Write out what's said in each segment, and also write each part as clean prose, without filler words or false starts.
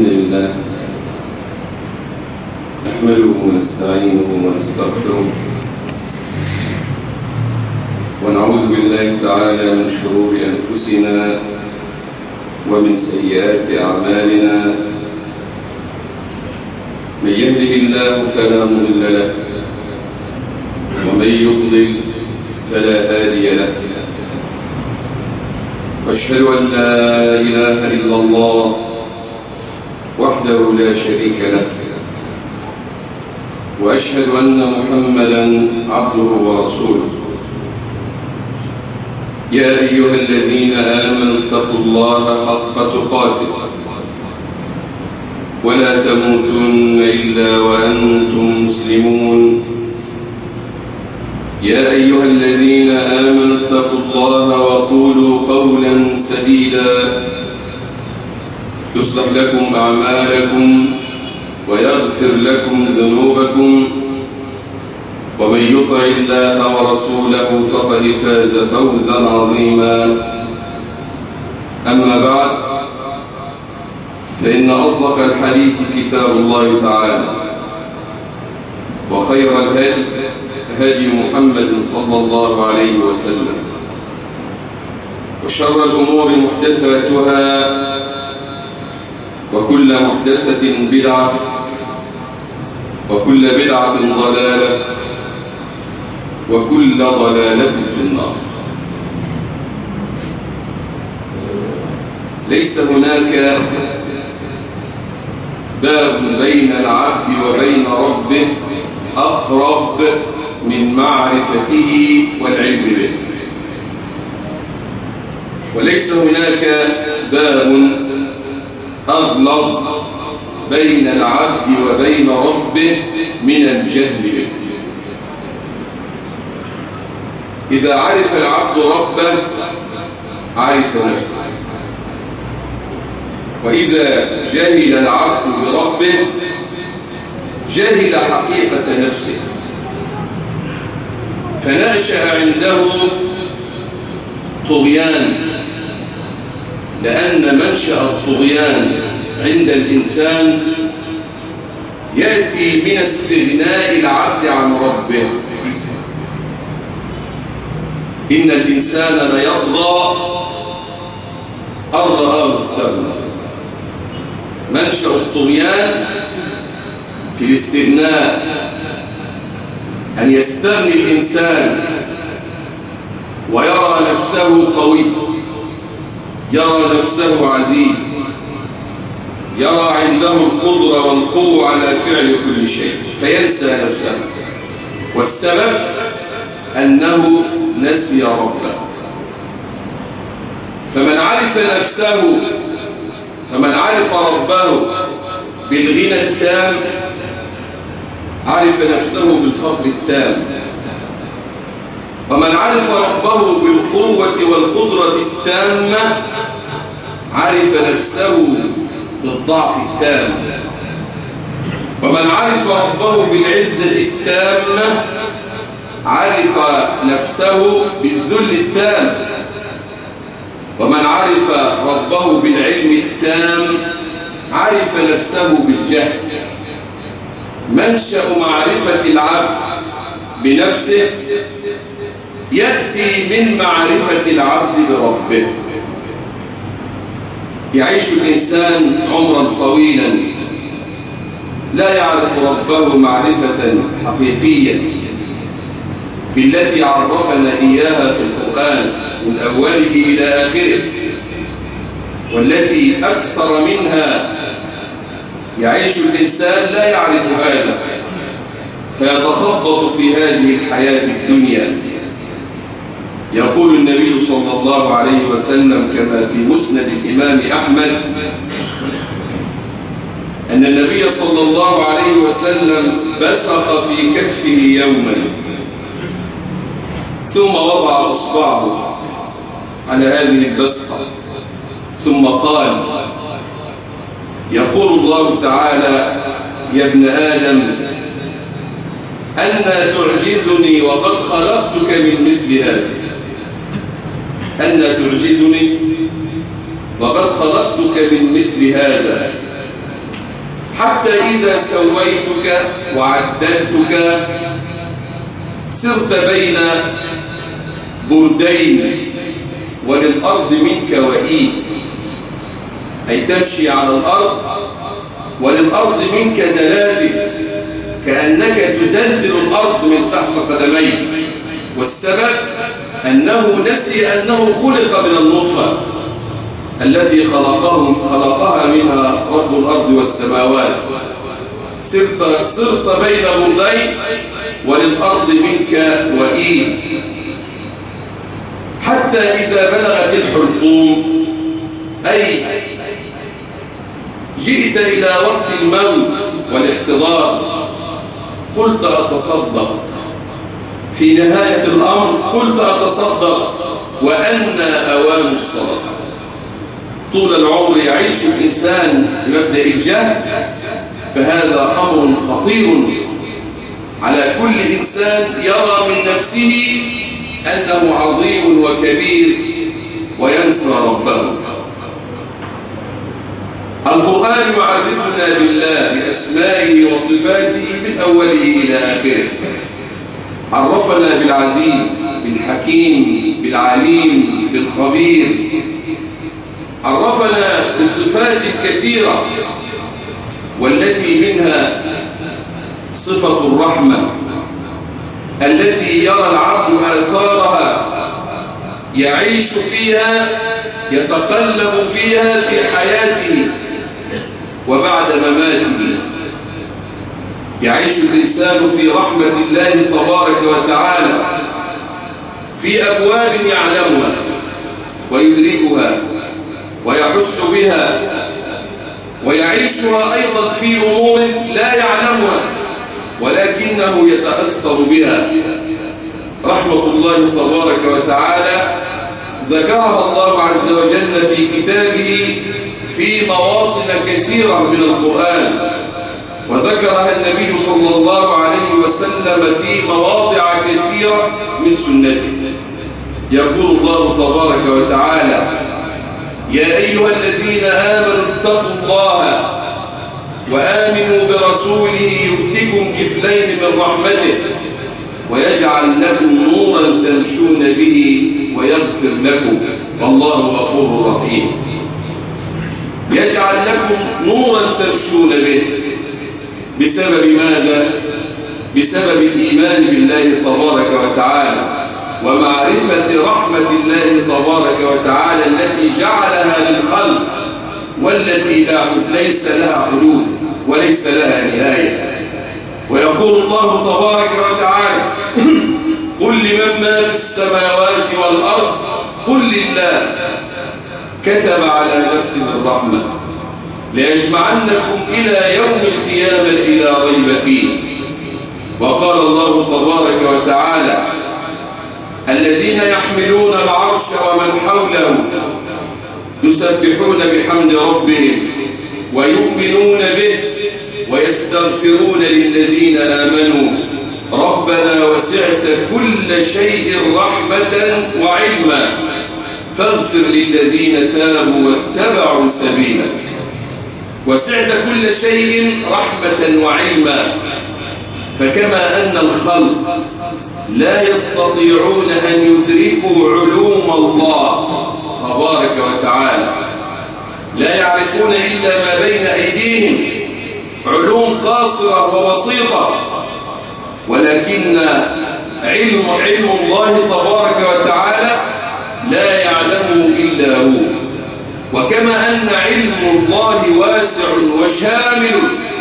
الحمد لله نحمده ونستعينه ونستغفره ونعوذ بالله تعالى من شرور أنفسنا ومن سيئات أعمالنا. من يهده الله فلا مضل له ومن يضلل فلا هادي له. أشهد أن لا إله إلا الله وحده لا شريك له، وأشهد أن محمدًا عبده ورسوله. يا أيها الذين آمنوا اتقوا الله حق تقاته ولا تموتن إلا وأنتم مسلمون. يا أيها الذين آمنوا اتقوا الله وقولوا قولا سديدا يصلح لكم أعمالكم ويغفر لكم ذنوبكم، ومن يطع الله ورسوله فقد فاز فوزا عظيما. أما بعد، فإن أصدق الحديث كتاب الله تعالى، وخير الهدي هدي محمد صلى الله عليه وسلم، وشر الأمور محدثاتها، وكل محدثة بدعة، وكل بدعة ضلالة، وكل ضلالة في النار. ليس هناك باب بين العبد وبين ربه أقرب من معرفته والعلم به، وليس هناك باب أغلظ بين العبد وبين ربه من الجهل به. إذا عرف العبد ربه عرف نفسه، وإذا جهل العبد بربه جهل حقيقة نفسه، فنشأ عنده طغيان، لأن منشأ الطغيان عند الإنسان يأتي من استغناء العبد عن ربه. إن الإنسان ليطغى أن رآه استغنى. منشأ الطغيان في الاستغناء، أن يستغني الإنسان ويرى نفسه قوي، يرى نفسه عزيز، يرى عنده القدرة والقوة على فعل كل شيء، فينسى نفسه. والسبب أنه نسي ربه. فمن عرف نفسه، فمن عرف ربه بالغنى التام عرف نفسه بالفقر التام، ومن عرف ربه بالقوة والقدرة التامة عرف نفسه بالضعف التام، ومن عرف ربه بالعزة التامة عرف نفسه بالذل التام، ومن عرف ربه بالعلم التام عرف نفسه بالجهل. منشأ معرفة العبد بنفسه يأتي من معرفة العبد بربه. يعيش الإنسان عمرا طويلا لا يعرف ربه معرفة حقيقية بالتي عرفنا إياها في القرآن من أوله إلى آخره، والتي أكثر منها يعيش الإنسان لا يعرف هذا، فيتخبط في هذه الحياة الدنيا. يقول النبي صلى الله عليه وسلم كما في مسند الإمام أحمد أن النبي صلى الله عليه وسلم بصق في كفه يوما ثم وضع أصبعه على هذه البصقة ثم قال: يقول الله تعالى: يا ابن آدم أنى تعجزني وقد خلقتك من مثل هذا. أنى تعجزني وقد خلقتك من مثل هذا حتى إذا سويتك وعدلتك سرت بين بردين وللأرض منك وإيد، أي تمشي على الأرض وللأرض منك زلازل، كأنك تزلزل الأرض من تحت قدميك. والسبب أنه نسي أنه خلق من النطفة التي خلقها منها رب الأرض والسماوات. صرت بين بردين وللأرض منك وإيد، حتى إذا بلغت الحلقوم، أي جئت إلى وقت الموت والاحتضار، قلت أتصدق. في نهاية الأمر قلت أتصدق وأن أوان الصدقة. طول العمر يعيش الإنسان بمبدأ الجهل، فهذا أمر خطير على كل إنسان يرى من نفسه أنه عظيم وكبير وينسى ربه. القرآن يعرفنا بالله بأسمائه وصفاته من أوله إلى آخره. عرفنا بالعزيز، بالحكيم، بالعليم، بالخبير. عرفنا بصفات كثيرة، والتي منها صفة الرحمة التي يرى العبد آثارها، يعيش فيها، يتقلب فيها في حياته وبعد مماته. يعيش الإنسان في رحمة الله تبارك وتعالى في أبواب يعلمها ويدركها ويحس بها، ويعيشها أيضا في أمور لا يعلمها ولكنه يتأثر بها. رحمة الله تبارك وتعالى ذكرها الله عز وجل في كتابه في مواطن كثيرة من القرآن، وذكرها النبي صلى الله عليه وسلم في مواضع كثيرة من سنته. يقول الله تبارك وتعالى: يا أيها الذين آمنوا اتقوا الله وآمنوا برسوله يؤتكم كفلين من رحمته ويجعل لكم نورا تمشون به ويغفر لكم والله غفور رحيم. يجعل لكم نورا تمشون به بسبب ماذا؟ بسبب الإيمان بالله تبارك وتعالى ومعرفة رحمة الله تبارك وتعالى التي جعلها للخلق، والتي ليس لها حدود وليس لها نهاية. ويقول الله تبارك وتعالى: قل لمن ما في السماوات والأرض قل لله كتب على نفسه الرحمة ليجمعنكم إلى يوم القيامة لا ريب فيه. وقال الله تبارك وتعالى: الذين يحملون العرش ومن حوله يسبحون بحمد ربهم ويؤمنون به ويستغفرون للذين آمنوا ربنا وسعت كل شيء رحمة وعلما فاغفر للذين تابوا واتبعوا سبيلك. وسعت كل شيء رحمة وعلما، فكما أن الخلق لا يستطيعون أن يدركوا علوم الله تبارك وتعالى، لا يعرفون إلا ما بين أيديهم، علوم قاصرة وبسيطة، ولكن علم الله تبارك وتعالى لا يعلمه إلا هو. وكما أن علم الله واسع وشامل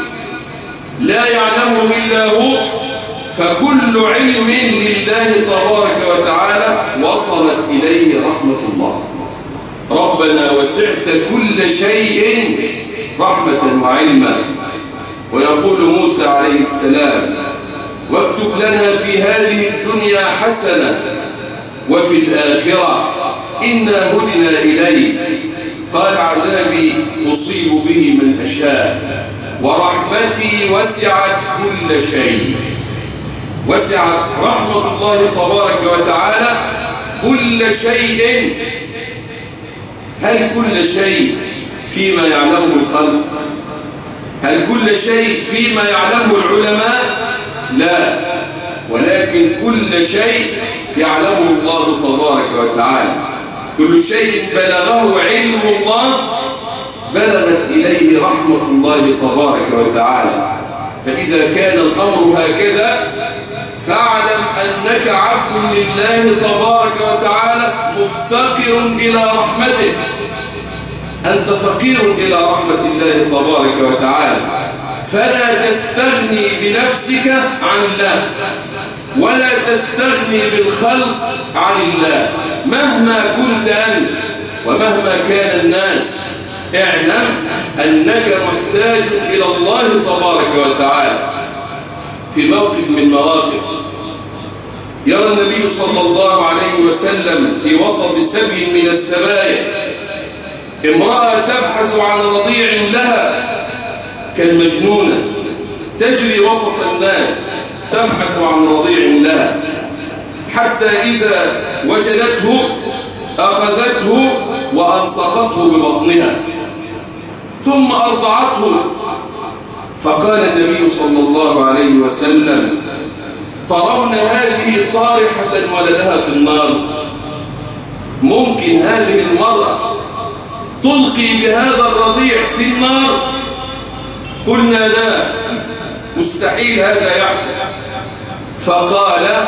لا يعلمه إلا هو، فكل علم لله تبارك وتعالى وصلت إليه رحمة الله. ربنا وسعت كل شيء رحمة وعلما. ويقول موسى عليه السلام: واكتب لنا في هذه الدنيا حسنة وفي الآخرة إنا هدنا إليك، قال عذابي أصيب به من أشاء ورحمتي وسعت كل شيء. وسعت رحمة الله تبارك وتعالى كل شيء. هل كل شيء فيما يعلمه الخلق؟ هل كل شيء فيما يعلمه العلماء؟ لا، ولكن كل شيء يعلمه الله تبارك وتعالى. كل شيء بلغه علم الله بلغت إليه رحمة الله تبارك وتعالى. فإذا كان الأمر هكذا فاعلم أنك عبد لله تبارك وتعالى مفتقر إلى رحمته. أنت فقير إلى رحمة الله تبارك وتعالى، فلا تستغني بنفسك عن الله ولا تستغني بالخلق عن الله. مهما كنت أنت ومهما كان الناس اعلم أنك محتاج إلى الله تبارك وتعالى. في موقف من مواقف يرى النبي صلى الله عليه وسلم في وسط سبي من السبايا امرأة تبحث عن رضيع لها كالمجنونة، تجري وسط الناس تبحث عن رضيع لها، حتى إذا وجدته أخذته وألصقته ببطنها ثم أرضعته. فقال النبي صلى الله عليه وسلم: ترون هذه طارحة ولدها في النار؟ ممكن هذه المرأة تلقي بهذا الرضيع في النار؟ قلنا لا، مستحيل هذا يحدث. فقال: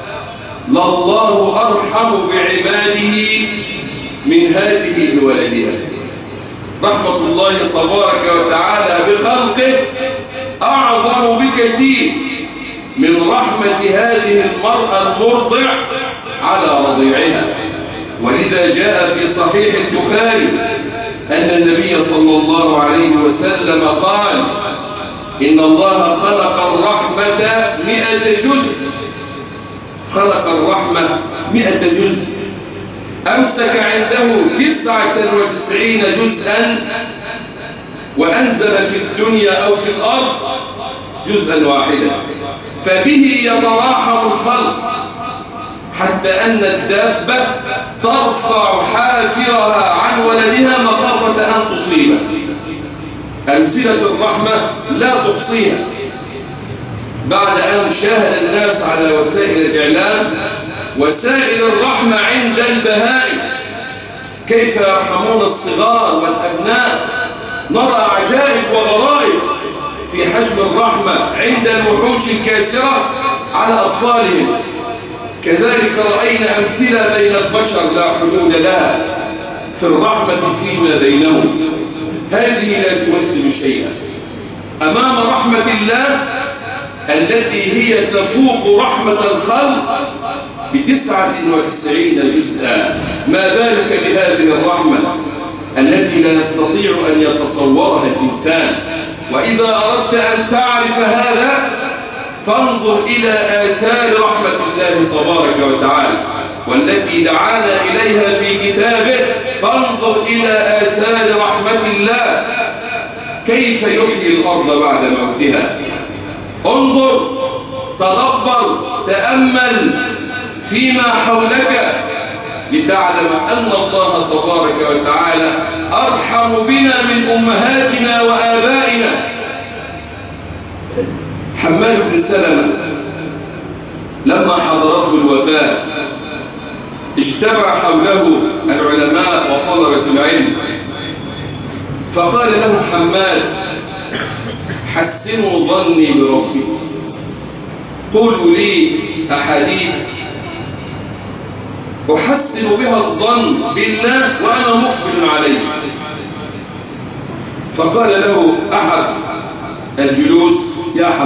لله أرحم بعباده من هذه بولدها. رحمة الله تبارك وتعالى بخلقه أعظم بكثير من رحمة هذه المرأة المرضع على رضيعها. ولذا جاء في صحيح البخاري أن النبي صلى الله عليه وسلم قال: إن الله خلق الرحمة 100 جزء. خلق الرحمة 100 جزء، أمسك عنده 99 جزءا، وأنزل في الدنيا أو في الأرض جزءا واحدا، فبه يتراحم الخلق حتى أن الدابة ترفع حافرها عن ولدها مخافة أن تصيبه. أمثلة الرحمة لا تحصيها. بعد أن شاهد الناس على وسائل الإعلام وسائل الرحمة عند البهائم كيف يرحمون الصغار والأبناء، نرى عجائب وغرائب في حجم الرحمة عند الوحوش الكاسرة على أطفالهم. كذلك رأينا أمثلة بين البشر لا حدود لها في الرحمة فيما بينهم. هذه لا تمثل شيئا أمام رحمة الله التي هي تفوق رحمة الخلق ب99 جزءا. ما بالك بهذه الرحمة التي لا يستطيع أن يتصورها الإنسان؟ وإذا أردت أن تعرف هذا فانظر إلى آثار رحمة الله تبارك وتعالى والتي دعانا إليها في كتابه. فانظر إلى آثار رحمة الله كيف يحيي الأرض بعد موتها. انظر، تدبر، تأمل فيما حولك لتعلم أن الله تبارك وتعالى أرحم بنا من أمهاتنا وآبائنا. حماد بن سلمة لما حضرته الوفاة اجتمع حوله العلماء وطلبة العلم، فقال له حماد: حسنوا ظني بربي، قولوا لي أحاديث أحسن بها الظن بالله وأنا مقبل عليه. فقال له أحد الجلوس: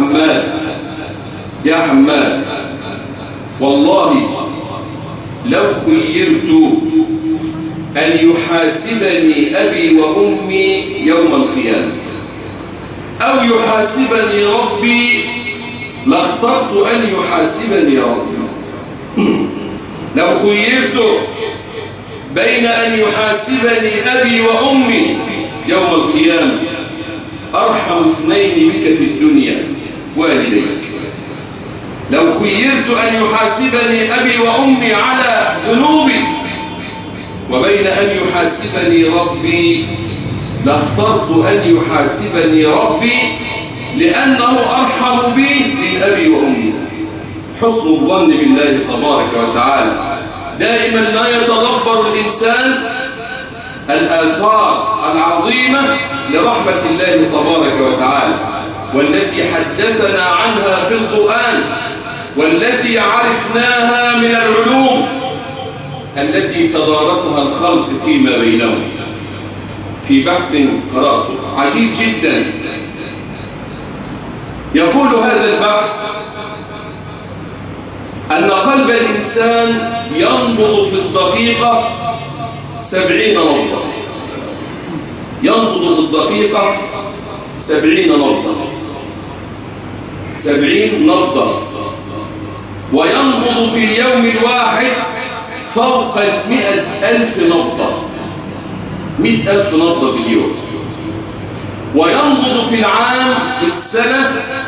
يا حماد والله لو خيرت أن يحاسبني أبي وأمي يوم القيامة أو يحاسبني ربي لاخترت أن يحاسبني ربي. لو خيرت بين أن يحاسبني أبي وأمي يوم القيامة أرحم اثنين بك في الدنيا والديك. لو خيرت أن يحاسبني أبي وأمي على ذنوبي وبين أن يحاسبني ربي لاخترت أن يحاسبني ربي لأنه أرحم بي من أبي وأمي. حسن الظن بالله تبارك وتعالى. دائما ما يتدبر الإنسان الآثار العظيمة لرحمة الله تبارك وتعالى، والتي حدثنا عنها في القرآن، والتي عرفناها من العلوم التي تدارسها الخلق فيما بينهم. في بحث قرأته عجيب جدا، يقول هذا البحث أن قلب الإنسان ينبض في الدقيقة 70 نبضة. ينبض في الدقيقة 70 نبضة، 70 نبضة، وينبض في اليوم الواحد فوق 100,000 نبضة، 100,000 نبضة في اليوم. وينبض في العام في السنة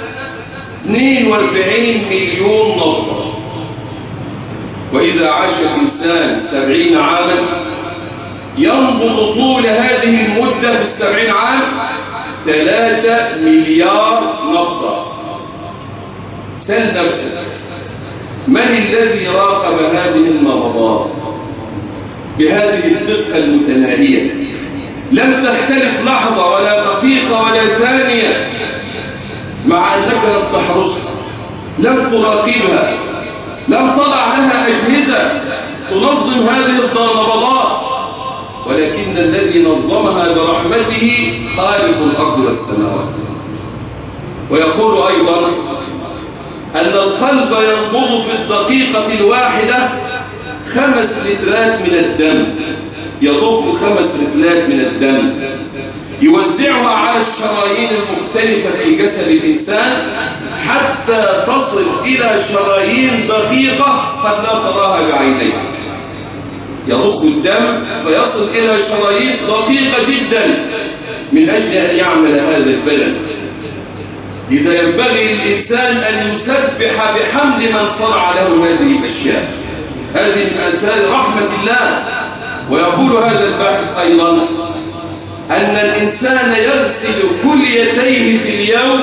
42 مليون نبضة. وإذا عاش الإنسان 70 عاما ينبض طول هذه المدة في 70 عام 3 مليار نبضة. سل نفسك، من الذي راقب هذه النبضات بهذه الدقة المتناهية؟ لم تختلف لحظة ولا دقيقة ولا ثانية، مع أنك لم تحرسها، لم تراقبها، لم تضع لها أجهزة تنظم هذه النبضات، ولكن الذي نظمها برحمته خالق الأرض والسماوات. ويقول أيضا أن القلب ينبض في الدقيقة الواحدة 5 لترات من الدم، يضخ 5 لترات من الدم، يوزعها على الشرايين المختلفة في جسد الإنسان حتى تصل إلى شرايين دقيقة قد لا تراها بعينيك. يضخ الدم فيصل إلى شرايين دقيقة جدا من أجل أن يعمل هذا البدن. إذا ينبغي للإنسان أن يسبح بحمد من صنع له هذه الأشياء. هذه من آثار رحمة الله. ويقول هذا الباحث أيضا أن الإنسان يغسل كليتيه في اليوم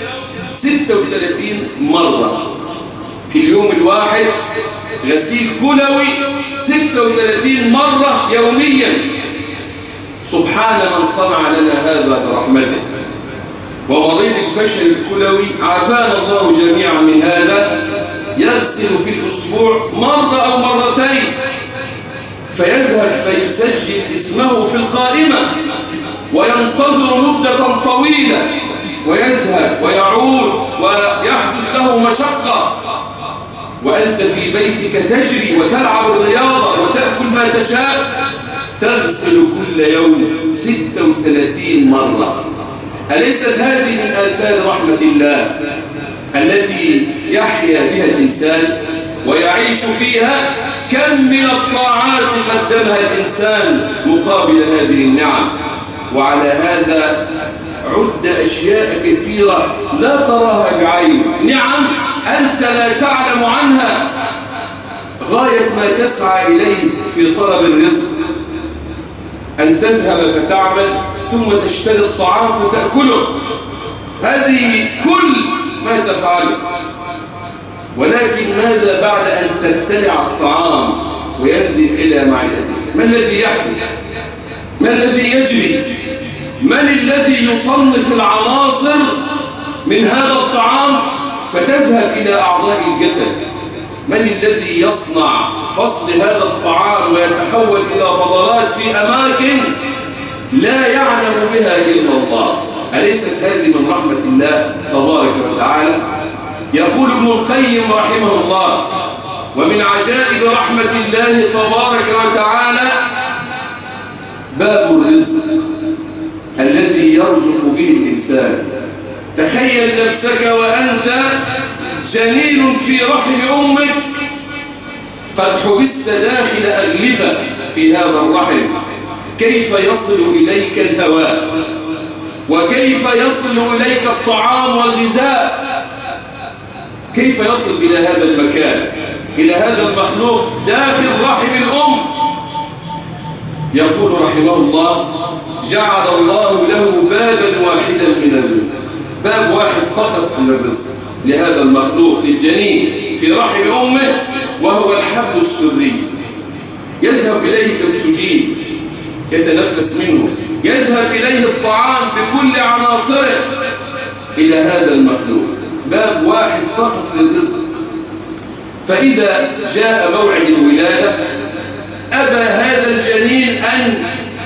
36 مرة. في اليوم الواحد غسيل كلوي 36 مرة يوميا. سبحان من صنع لنا هذا برحمته. ومريض الفشل الكلوي عافانا الله جميعا من هذا يغسل في الأسبوع مرة أو مرتين، فيذهب فيسجل اسمه في القائمة وينتظر مدة طويلة، ويذهب ويعود ويحدث له مشقة، وأنت في بيتك تجري وتلعب الرياضة وتأكل ما تشاء، تغسل كل يوم 36 مرة. أليست هذه من آثار رحمة الله التي يحيا بها الإنسان ويعيش فيها؟ كم من الطاعات قدمها الإنسان مقابل هذه النعم. وعلى هذا عد أشياء كثيرة لا تراها بعين، نعم أنت لا تعلم عنها، غاية ما تسعى إليه في طلب الرزق أن تذهب فتعمل ثم تشتري الطعام فتأكله. هذه كل ما تفعله. ولكن ماذا بعد أن تبتلع الطعام وينزل إلى معدتك؟ ما الذي يحدث؟ ما الذي يجري؟ من الذي يصنف العناصر من هذا الطعام فتذهب إلى أعضاء الجسد؟ من الذي يصنع فصل هذا الطعام ويتحول إلى فضلات في أماكن لا يعلم بها إلا الله؟ أليست هذه من رحمة الله تبارك وتعالى؟ يقول ابن القيم رحمه الله: ومن عجائب رحمة الله تبارك وتعالى باب الرزق الذي يرزق به الإنسان. تخيل نفسك وأنت جنين في رحم أمك قد حبست داخل أغلفة في هذا الرحم، كيف يصل إليك الهواء وكيف يصل إليك الطعام والغذاء؟ كيف يصل إلى هذا المكان، إلى هذا المخلوق داخل رحم الأم؟ يقول رحمه الله: جعل الله له بابا واحدا من الرزق، باب واحد فقط من الرزق لهذا المخلوق للجنين في رحم أمه، وهو الحبل السري. يذهب إليه الأكسجين يتنفس منه، يذهب إليه الطعام بكل عناصره إلى هذا المخلوق، باب واحد فقط للرزق. فإذا جاء موعد الولادة أبى هذا الجنين أن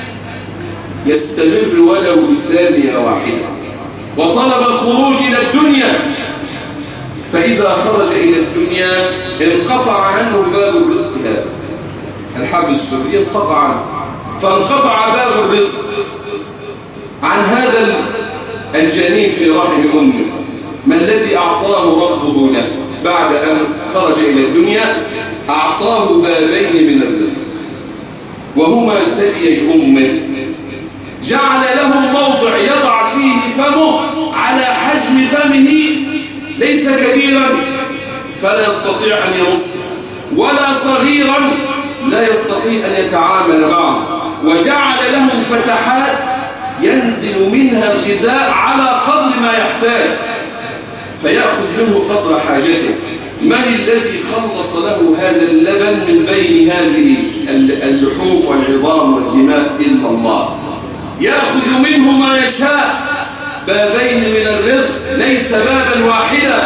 يستمر ولو بثانية واحدة، وطلب الخروج إلى الدنيا. فإذا خرج إلى الدنيا انقطع عنه باب الرزق، هذا الحبل السري انقطع عنه، فانقطع باب الرزق عن هذا الجنين في رحم أمه. ما الذي أعطاه ربه له بعد أن خرج إلى الدنيا؟ أعطاه بابين من الرزق، وهما ثديي أمه. جعل له موضع يضع فيه فمه على حجم فمه، ليس كبيرا فلا يستطيع أن يمص، ولا صغيرا لا يستطيع أن يتعامل معه، وجعل له فتحات ينزل منها الغذاء على قدر ما يحتاج، فيأخذ منه قدر حاجته. من الذي خلص له هذا اللبن من بين هذه اللحوم والعظام والدماء إلا الله؟ يأخذ منه ما يشاء، بابين من الرزق ليس بابا واحدا.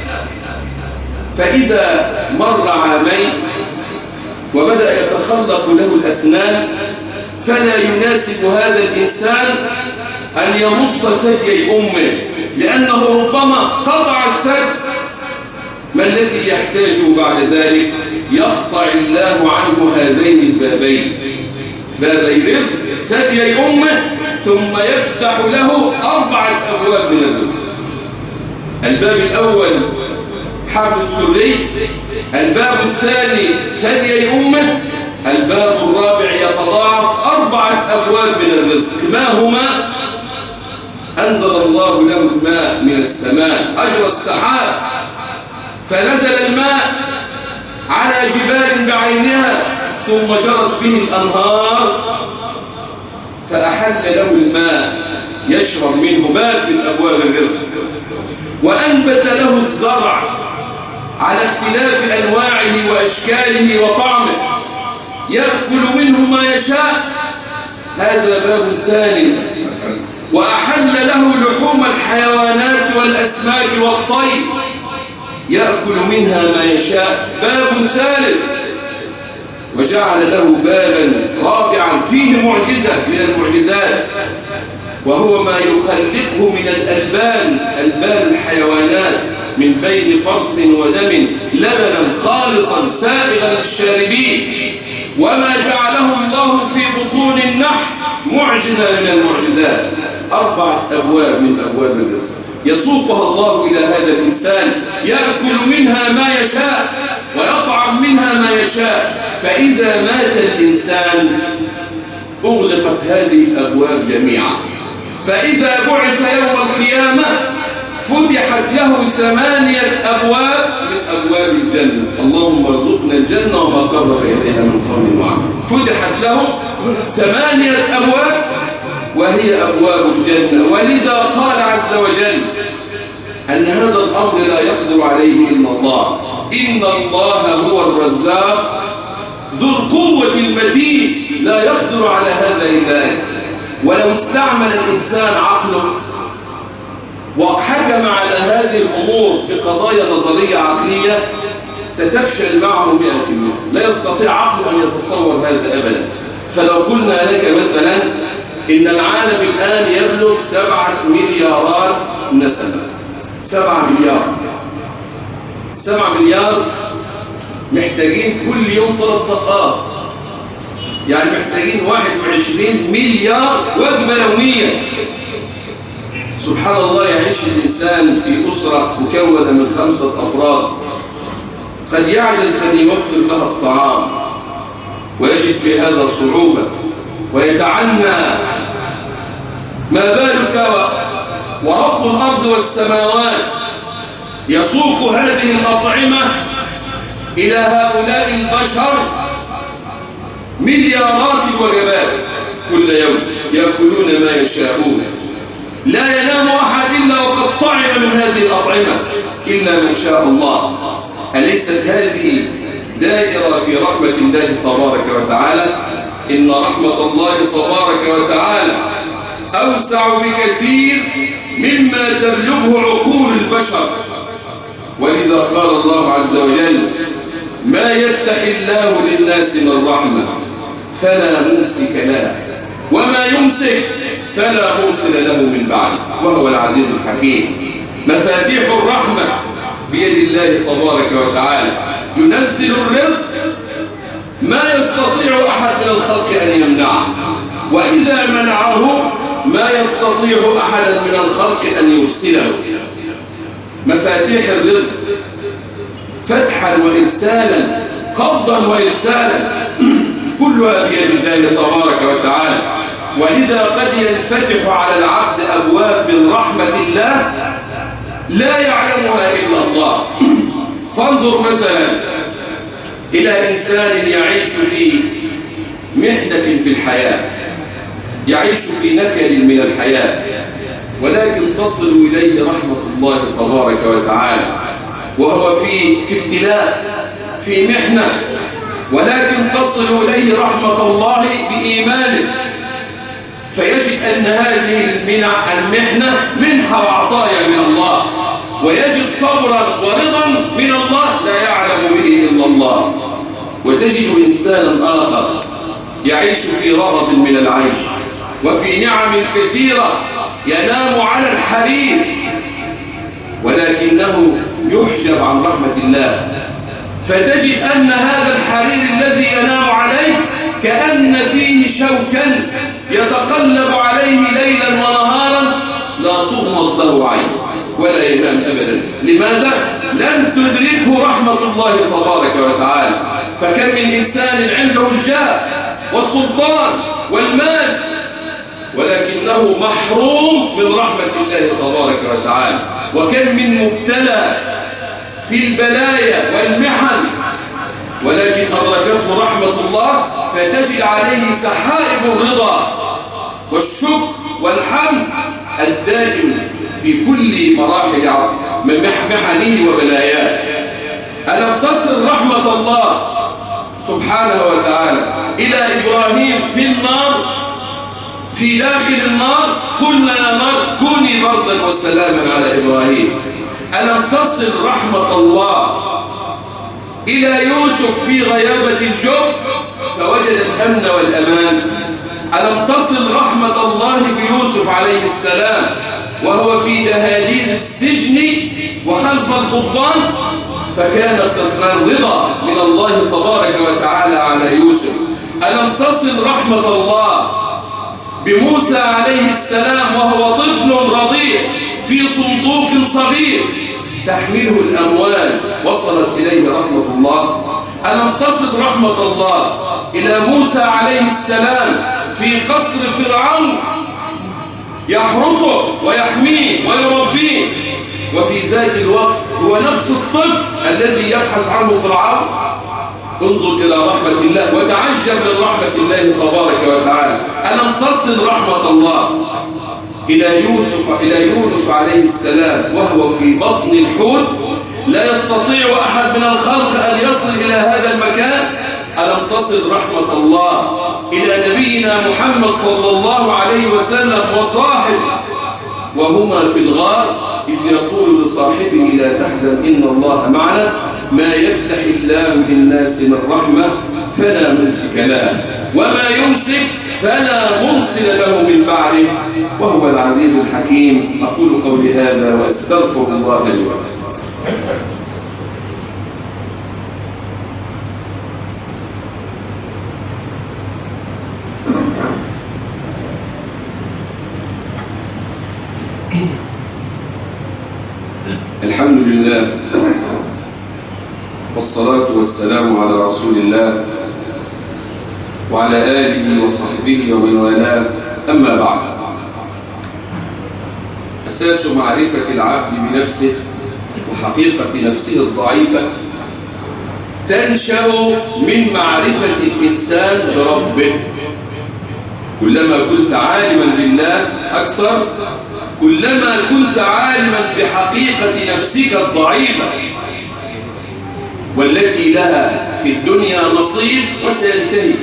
فإذا مر عامين وبدأ يتخلق له الأسنان، فلا يناسب هذا الإنسان أن يمص ثدي أمه، لأنه ربما قطع الثدي. ما الذي يحتاجه بعد ذلك؟ يقطع الله عنه هذين البابين، بابي رزق ثدي أمه، ثم يفتح له 4 أبواب من الرزق. الباب الأول حبل سري، الباب الثاني ثدي أمه، الباب الرابع يتضاعف 4 أبواب من الرزق. ما هما؟ أنزل الله له الماء من السماء، أجرى السحاب فنزل الماء على جبال بعينها، ثم جرت به الأنهار فأحل له الماء يشرب منه، باب من أبواب الرزق. وأنبت له الزرع على اختلاف أنواعه وأشكاله وطعمه، يأكل منه ما يشاء، هذا باب ثاني. وأحل له لحوم الحيوانات والأسماك والطير، يأكل منها ما يشاء، باب ثالث. وجعل له بابا رابعا فيه معجزة من المعجزات، وهو ما يخلقه من الألبان، ألبان الحيوانات، من بين فرث ودم لبنا خالصا سائغا للشاربين. وما جعله الله في بطون النحل معجزة من المعجزات، 4 أبواب من أبواب الرزق يسوقها الله إلى هذا الإنسان، يأكل منها ما يشاء ويطعم منها ما يشاء. فإذا مات الإنسان أغلقت هذه الأبواب جميعا، فإذا بعث يوم القيامة فتحت له 8 أبواب من أبواب الجنة. اللهم ارزقنا الجنة وما قرب إليها من قول وعمل. فتحت له 8 أبواب وهي أبواب الجنة. ولذا قال عز وجل أن هذا الأمر لا يقدر عليه إلا الله، إن الله هو الرزاق ذو القوة المتين، لا يقدر على هذا إلا أنت. ولو استعمل الإنسان عقله وحكم على هذه الأمور بقضايا نظرية عقلية ستفشل معه 100%. لا يستطيع عقله أن يتصور هذا أبدا. فلو قلنا لك مثلا إن العالم الآن يبلغ 7 مليارات نسمة، 7 مليار، 7 مليار محتاجين كل يوم 3 دقائق، يعني محتاجين 21 مليار وجبة يوميا. سبحان الله، يعيش الإنسان في أسرة مكونة من 5 أفراد، قد يعجز أن يوفر لها الطعام ويجد في هذا صعوبة ويتعنى. ما بالك ورب الأرض والسماوات يسوق هذه الأطعمة إلى هؤلاء البشر مليارات الوجبات، كل يوم يأكلون ما يشاءون. لا ينام أحد إلا وقد طعم من هذه الأطعمة إلا من شاء الله. أليست هذه دائرة في رحمة الله تبارك وتعالى؟ إن رحمة الله تبارك وتعالى أوسع بكثير مما تبلغه عقول البشر. ولذا قال الله عز وجل: ما يفتح الله للناس من رحمة فلا ممسك لها وما يمسك فلا مرسل له من بعده وهو العزيز الحكيم. مفاتيح الرحمة بيد الله تبارك وتعالى. ينزل الرزق ما يستطيع أحد من الخلق أن يمنعه، وإذا منعه ما يستطيع أحد من الخلق أن يرسله. مفاتيح الرزق فتحا وإرسالا، قبضا وإرسالا، كلها بيد الله تبارك وتعالى. ولذا قد ينفتح على العبد أبواب من رحمة الله لا يعلمها إلا الله. فانظر مثلا إلى إنسان يعيش في محنة في الحياة، يعيش في نكد من الحياة، ولكن تصل إليه رحمة الله تبارك وتعالى وهو في ابتلاء، في محنة، ولكن تصل إليه رحمة الله بإيمانه، فيجد أن هذه المحنة منحة وعطايا من الله، ويجد صبرا ورضا من الله لا يعلم به إلا الله. وتجد إنسانا آخر يعيش في رغد من العيش وفي نعم كثيرة، ينام على الحرير، ولكنه يحجب عن رحمة الله، فتجد أن هذا الحرير الذي ينام عليه كأن فيه شوكا يتقلب عليه ليلا ونهارا لا تغمض له عين ولا ينام أبدا. لماذا؟ لم تدركه رحمة الله تبارك وتعالى. فكم من إنسان عنده الجاه والسلطان والمال ولكنه محروم من رحمة الله تبارك وتعالى. وكم من مبتلى في البلايا والمحن ولكن أدركته رحمة الله فتجد عليه سحائب الرضا والشكر والحمد الدائم في كل مراحل محنه وبلاياه. ألم تصل رحمة الله سبحانه وتعالى إلى إبراهيم في النار، في داخل النار؟ قلنا يا نار كوني بردا وسلاما على إبراهيم. ألم تصل رحمة الله إلى يوسف في غيابة الجب فوجد الأمن والأمان؟ ألم تصل رحمة الله بيوسف عليه السلام وهو في دهاليز السجن وخلف القضبان فكانت الرضا من الله تبارك وتعالى على يوسف؟ ألم تصل رحمة الله بموسى عليه السلام وهو طفل رضيع في صندوق صغير تحمله الأمواج وصلت إليه رحمة الله؟ ألم تصل رحمة الله إلى موسى عليه السلام في قصر فرعون يحرسه ويحميه ويربيه، وفي ذات الوقت هو نفس الطفل الذي يبحث عنه فرعون؟ انظر إلى رحمة الله وتعجب من رحمة الله تبارك وتعالى. ألم تصل رحمة الله إلى يونس عليه السلام وهو في بطن الحوت لا يستطيع أحد من الخلق أن يصل إلى هذا المكان؟ ألم تصل رحمة الله إلى نبينا محمد صلى الله عليه وسلم وصاحب وهما في الغار إذ يقول لصاحبه لا تحزن إن الله معنا ما يفتح الله للناس من رحمة فلا ممسك لها وما يمسك فلا مرسل له من بعده وهو العزيز الحكيم. أقول قولي هذا وأستغفر الله لي ولكم. الحمد لله والصلاة والسلام على رسول الله وعلى آله وصحبه ومن والاه. أما بعد، أساس معرفة العبد بنفسه وحقيقة نفسه الضعيفة تنشأ من معرفة الإنسان بربه. كلما كنت عالما بالله أكثر كلما كنت عالما بحقيقة نفسك الضعيفة والتي لها في الدنيا نصيب وسينتهي،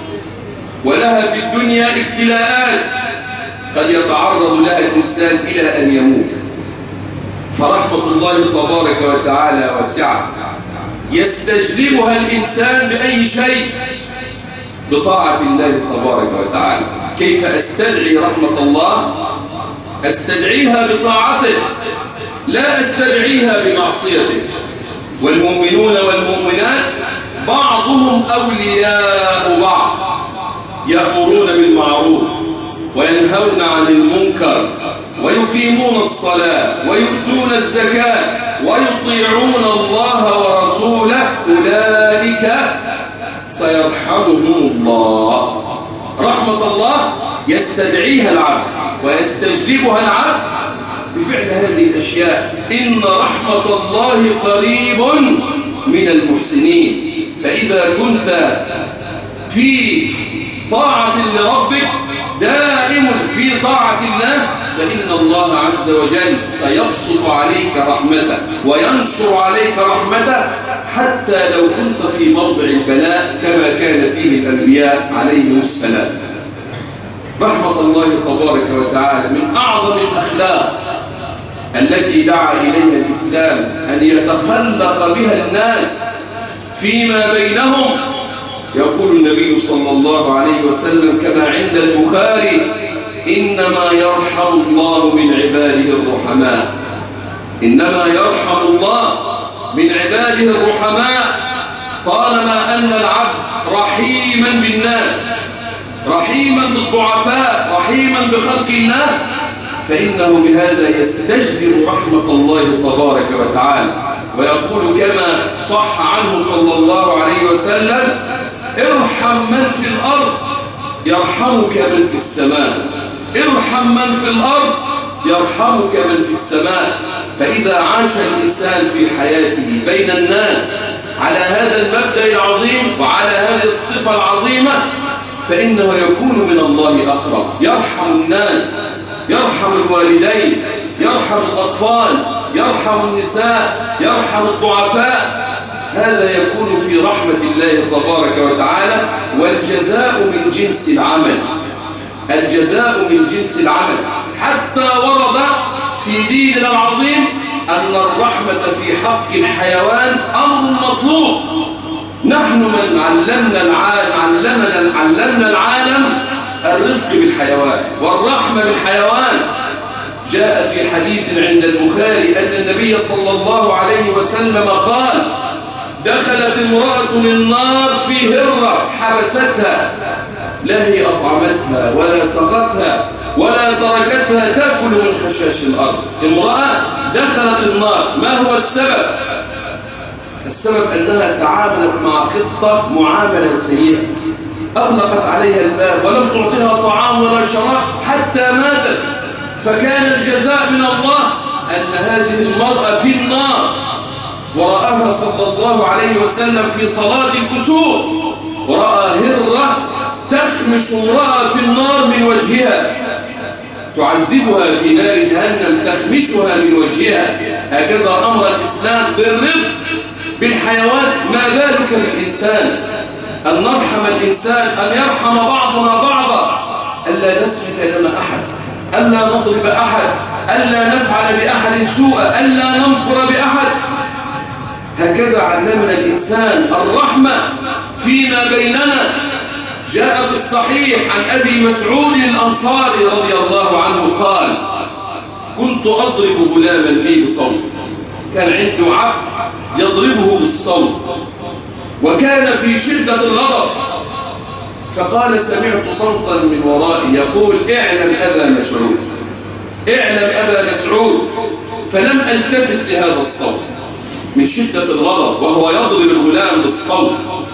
ولها في الدنيا ابتلاءات قد يتعرض لها الإنسان إلى أن يموت. فرحمة الله تبارك وتعالى واسعة يستجلبها الإنسان بأي شيء، بطاعة الله تبارك وتعالى. كيف أستدعي رحمة الله؟ أستدعيها بطاعته، لا أستدعيها بمعصيته. والمؤمنون والمؤمنات بعضهم أولياء بعض، يأمرون بالمعروف وينهون عن المنكر ويقيمون الصلاة ويؤتون الزكاة ويطيعون الله ورسوله، أولئك سيرحمهم الله. رحمة الله يستدعيها العبد ويستجلبها العبد بفعل هذه الأشياء. إن رحمة الله قريب من المحسنين. فإذا كنت في طاعة لربك دائم في طاعة الله فإن الله عز وجل سيبسط عليك رحمته وينشر عليك رحمته حتى لو كنت في موضع البلاء كما كان فيه الأنبياء عليهم السلام. رحمة الله تبارك وتعالى من أعظم الأخلاق التي دعا إليها الإسلام أن يتخلق بها الناس فيما بينهم. يقول النبي صلى الله عليه وسلم كما عند البخاري: إنما يرحم الله من عباده الرحماء. إنما يرحم الله من عباده الرحماء. طالما أن العبد رحيما بالناس، رحيما بالضعفاء، رحيما بخلق الله، فإنه بهذا يستجلب رحمة الله تبارك وتعالى. ويقول كما صح عنه صلى الله عليه وسلم: ارحم من في الأرض يرحمك من في السماء. ارحم من في الأرض يرحمك من في السماء. فإذا عاش الإنسان في حياته بين الناس على هذا المبدأ العظيم وعلى هذه الصفة العظيمة فإنه يكون من الله أقرب. يرحم الناس، يرحم الوالدين، يرحم الأطفال، يرحم النساء، يرحم الضعفاء. هذا يكون في رحمة الله تبارك وتعالى. والجزاء من جنس العمل. الجزاء من جنس العمل. حتى ورد في ديننا العظيم أن الرحمة في حق الحيوان أمر مطلوب. نحن من علمنا العالم الرفق بالحيوان والرحمة بالحيوان. جاء في حديث عند البخاري أن النبي صلى الله عليه وسلم قال: دخلت امرأة النار في هرة حبستها، لا هي أطعمتها ولا سقتها ولا تركتها تأكل من خشاش الأرض. امرأة دخلت النار، ما هو السبب؟ السبب أنها تعاملت مع قطة معاملة سيئة، أغلقت عليها الباب ولم تعطيها طعام ولا شراب حتى ماتت. فكان الجزاء من الله أن هذه المرأة في النار. ورآها صلى الله عليه وسلم في صلاة الكسوف، ورأى هرة تخمش امرأة في النار من وجهها، تعذبها في نار جهنم، تخمشها من وجهها. هكذا أمر الإسلام بالرفق بالحيوان. ما بالك بالإنسان؟ أن نرحم الإنسان، أن يرحم بعضنا بعضا، ألا نسفك دم أحد، ألا نضرب أحد، ألا نفعل بأحد سوءا، ألا نمكر بأحد. هكذا علمنا الإنسان الرحمة فيما بيننا. جاء في الصحيح عن أبي مسعود الأنصاري رضي الله عنه قال: كنت أضرب غلاما لي بصوت. كان عنده عبد يضربه بالصوت وكان في شدة الغضب، فقال: سمعت صوتا من ورائي يقول: اعلم أبا مسعود، اعلم أبا مسعود. فلم ألتفت لهذا الصوت من شدة الغضب وهو يضرب الغلام بالصوت.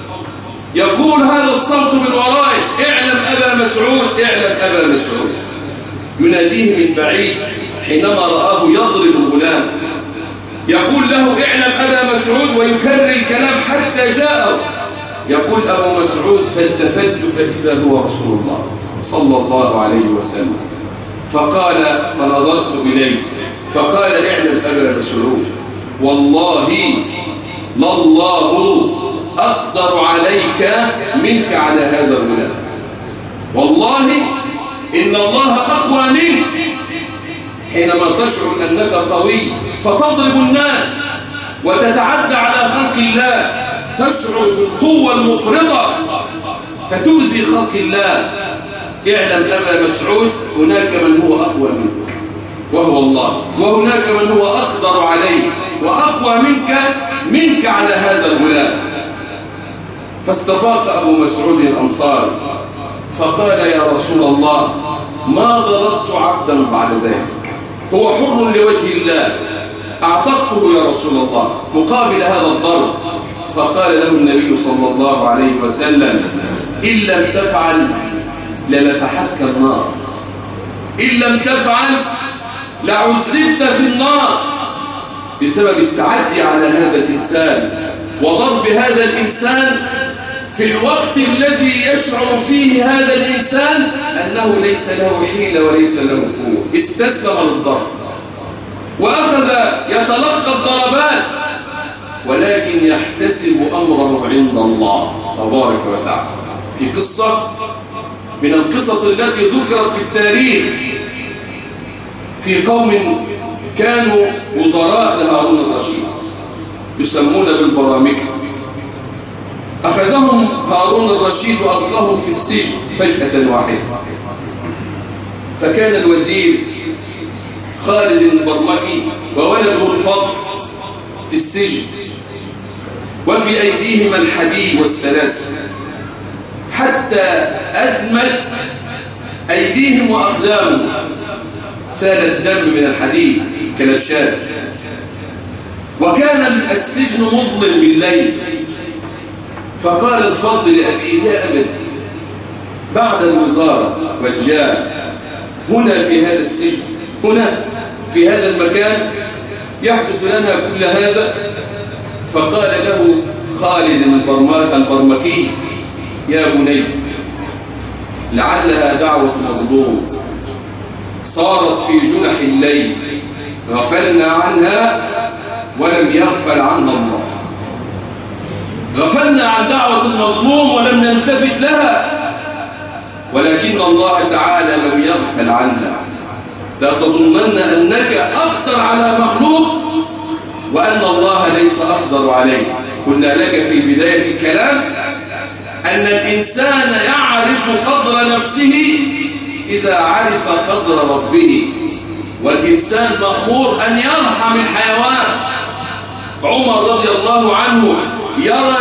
يقول هذا الصوت من ورائي: اعلم أبا مسعود، اعلم أبا مسعود. يناديه من بعيد حينما رآه يضرب الغلام، يقول له: اعلم أبا مسعود، ويكرر الكلام حتى جاءه. يقول أبو مسعود: فالتفت فإذا هو رسول الله. صلى الله عليه وسلم. فقال فنظرت إليه فقال اعلم أبا مسعود والله لله أقدر عليك منك على هذا الغلام، والله إن الله أقوى منك. حينما تشعر أنك قوي فتضرب الناس وتتعدى على خلق الله، تشعر بالقوة المفرطة فتؤذي خلق الله، اعلم أبا مسعود هناك من هو أقوى منك وهو الله، وهناك من هو أقدر عليك وأقوى منك على هذا الغلام. فاستفاق أبو مسعود الأنصاري فقال يا رسول الله ما ضربت عبدا بعد ذلك، هو حر لوجه الله، أعتقته يا رسول الله مقابل هذا الضرب. فقال له النبي صلى الله عليه وسلم إن لم تفعل للفحتك النار، إن لم تفعل لعذبت في النار بسبب التعدي على هذا الإنسان وضرب هذا الإنسان في الوقت الذي يشعر فيه هذا الإنسان أنه ليس له حيلة وليس له قوة. استسلم للضرب وأخذ يتلقى الضربات، ولكن يحتسب أمره عند الله تبارك وتعالى. في قصة من القصص التي ذكرت في التاريخ في قوم كانوا وزراء لهارون الرشيد يسمون بالبرامكة. أخذهم هارون الرشيد وألقاهم في السجن فجأة واحدة. فكان الوزير خالد البرمكي وولده الفضل في السجن، وفي أيديهما الحديد والسلاسل حتى أدمت أيديهم وأقدامهم، سال الدم من الحديد كالشاة. وكان السجن مظلم بالليل. فقال الفضل لأبيه يا أبت بعد الوزارة والجاه هنا في هذا السجن، هنا في هذا المكان يحدث لنا كل هذا؟ فقال له خالد البرمكي يا بني لعلها دعوة مظلوم صارت في جنح الليل غفلنا عنها ولم يغفل عنها الله. غفلنا عن دعوة المظلوم ولم نلتفت لها، ولكن الله تعالى لم يغفل عنها. لا تظنن أنك أقدر على مخلوق وأن الله ليس أقدر عليه. قلنا لك في بداية الكلام أن الإنسان يعرف قدر نفسه إذا عرف قدر ربه، والإنسان مأمور أن يرحم الحيوان. عمر رضي الله عنه يرى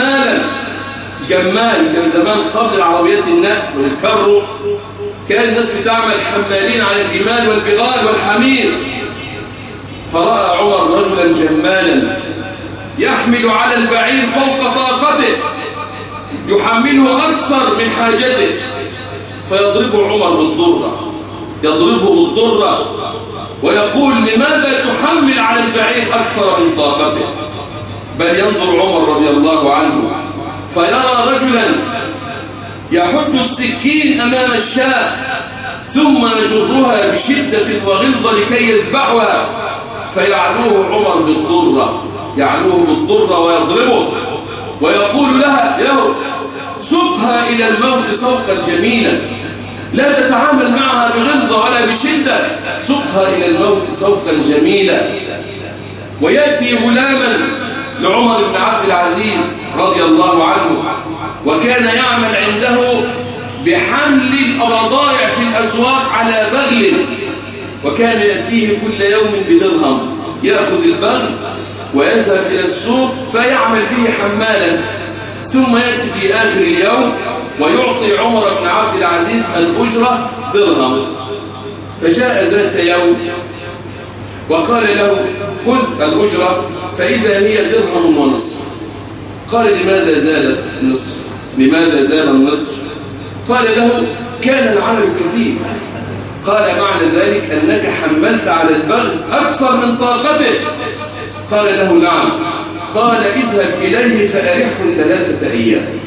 جمال كان زمان قبل العربيات النقل والكرو، كان الناس بتعمل حمالين على الجمال والبغال والحمير. فرأى عمر رجلا جمالا يحمل على البعير فوق طاقته، يحمله أكثر من حاجته، فيضربه عمر بالضرة، يضربه بالضرة ويقول لماذا تحمل على البعير أكثر من طاقته؟ بل ينظر عمر رضي الله عنه فيرى رجلا يحد السكين أمام الشاة ثم يجرها بشدة وغلظة لكي يذبحها، فيعلوه عمر بالضرة، يعلوه بالضرة ويضربه ويقول لها له سقها إلى الموت سوقا جميلا، لا تتعامل معها بغلظة ولا بشدة، سقها إلى الموت سوقا جميلا. ويأتي غلاما لعمر بن عبد العزيز رضي الله عنه، وكان يعمل عنده بحمل البضائع في الأسواق على بغل، وكان يأتيه كل يوم بدرهم، يأخذ البغل ويذهب إلى السوق فيعمل به حمالا، ثم يأتي في آخر اليوم ويعطي عمر بن عبد العزيز الأجرة درهم. فجاء ذات يوم وقال له خذ الأجرة، فإذا هي درهم ونصف. قال لماذا زالت النصف؟ لماذا زال النصف؟ قال له كان العمل كثير. قال معنى ذلك أنك حملت على البغل أكثر من طاقتك. قال له نعم. قال اذهب إليه فأرحه 3 أيام.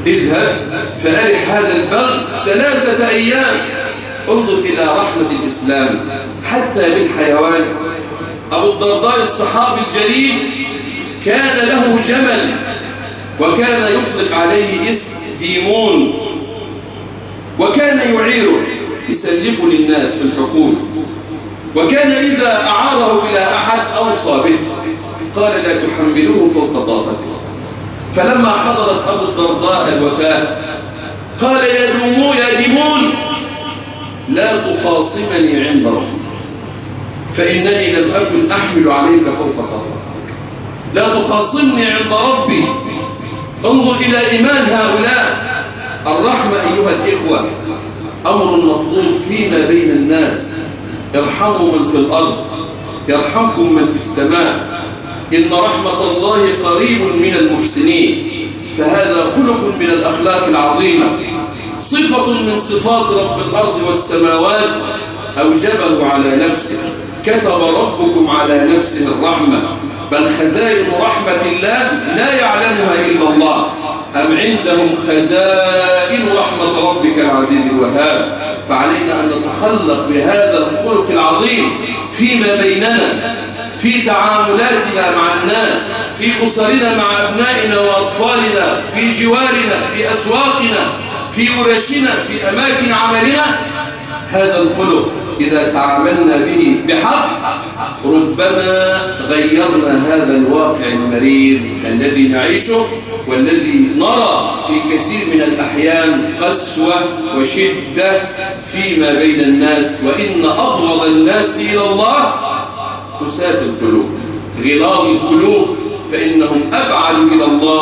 اذهب فأرح هذا البغل 3 أيام. انظر إلى رحمة الإسلام حتى بالحيوان. أبو الدرداء الصحابي الجليل كان له جمل، وكان يطلق عليه اسم ديمون، وكان يعيره يسلفه للناس في الحقول، وكان إذا أعاره إلى أحد أوصى به، قال لا تحملوه فوق طاقته. فلما حضرت أبو الدرداء الوفاة قال يا ديمون لا تخاصمني عند ربي، فإنني لم أكن أحمل عليك فوق طاقتك. لا تخاصمني عند ربي. انظر إلى إيمان هؤلاء. الرحمة أيها الإخوة أمر مطلوب فيما بين الناس. ارحموا من في الأرض يرحمكم من في السماء، إن رحمة الله قريب من المحسنين. فهذا خلق من الأخلاق العظيمة، صفة من صفات رب الأرض والسماوات أوجبه على نفسه. كتب ربكم على نفسه الرحمة، بل خزائن رحمة الله لا يعلمها إلا الله. أم عندهم خزائن رحمة ربك العزيز الوهاب. فعلينا أن نتخلق بهذا الخلق العظيم فيما بيننا، في تعاملاتنا مع الناس، في أسرنا مع أبنائنا وأطفالنا، في جوارنا، في أسواقنا، في ورشنا، في أماكن عملنا. هذا الخلق إذا تعاملنا به بحق ربما غيرنا هذا الواقع المرير الذي نعيشه، والذي نرى في كثير من الأحيان قسوة وشدة فيما بين الناس. وإن أبغض الناس إلى الله قساة القلوب، غلاظ القلوب، فإنهم أبعد إلى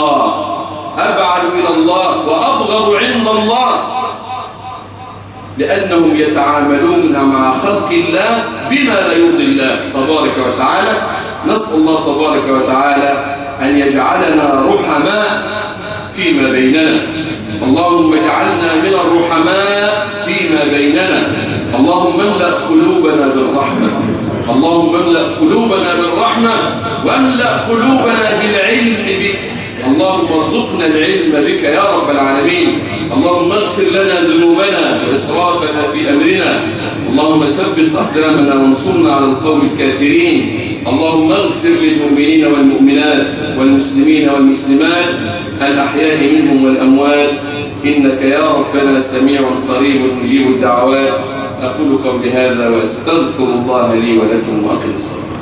الله وأبغض عند الله، لأنهم يتعاملون مع خلق الله بما لا يرضي الله تبارك وتعالى. نسأل الله تبارك وتعالى أن يجعلنا رحماء فيما بيننا. اللهم اجعلنا من الرحماء فيما بيننا. اللهم املأ قلوبنا بالرحمة، اللهم املأ قلوبنا بالرحمة، واملأ قلوبنا بالعلم بك. اللهم ارزقنا العلم بك يا رب العالمين. اللهم اغفر لنا ذنوبنا وإسرافنا في أمرنا. اللهم ثبت أقدامنا وانصرنا على القوم الكافرين. اللهم اغفر للمؤمنين والمؤمنات والمسلمين والمسلمات الأحياء منهم والأموات، إنك يا ربنا سميع قريب مجيب الدعوات. أقول قولي هذا وأستغفر الله لي ولكم وأقم الصلاة.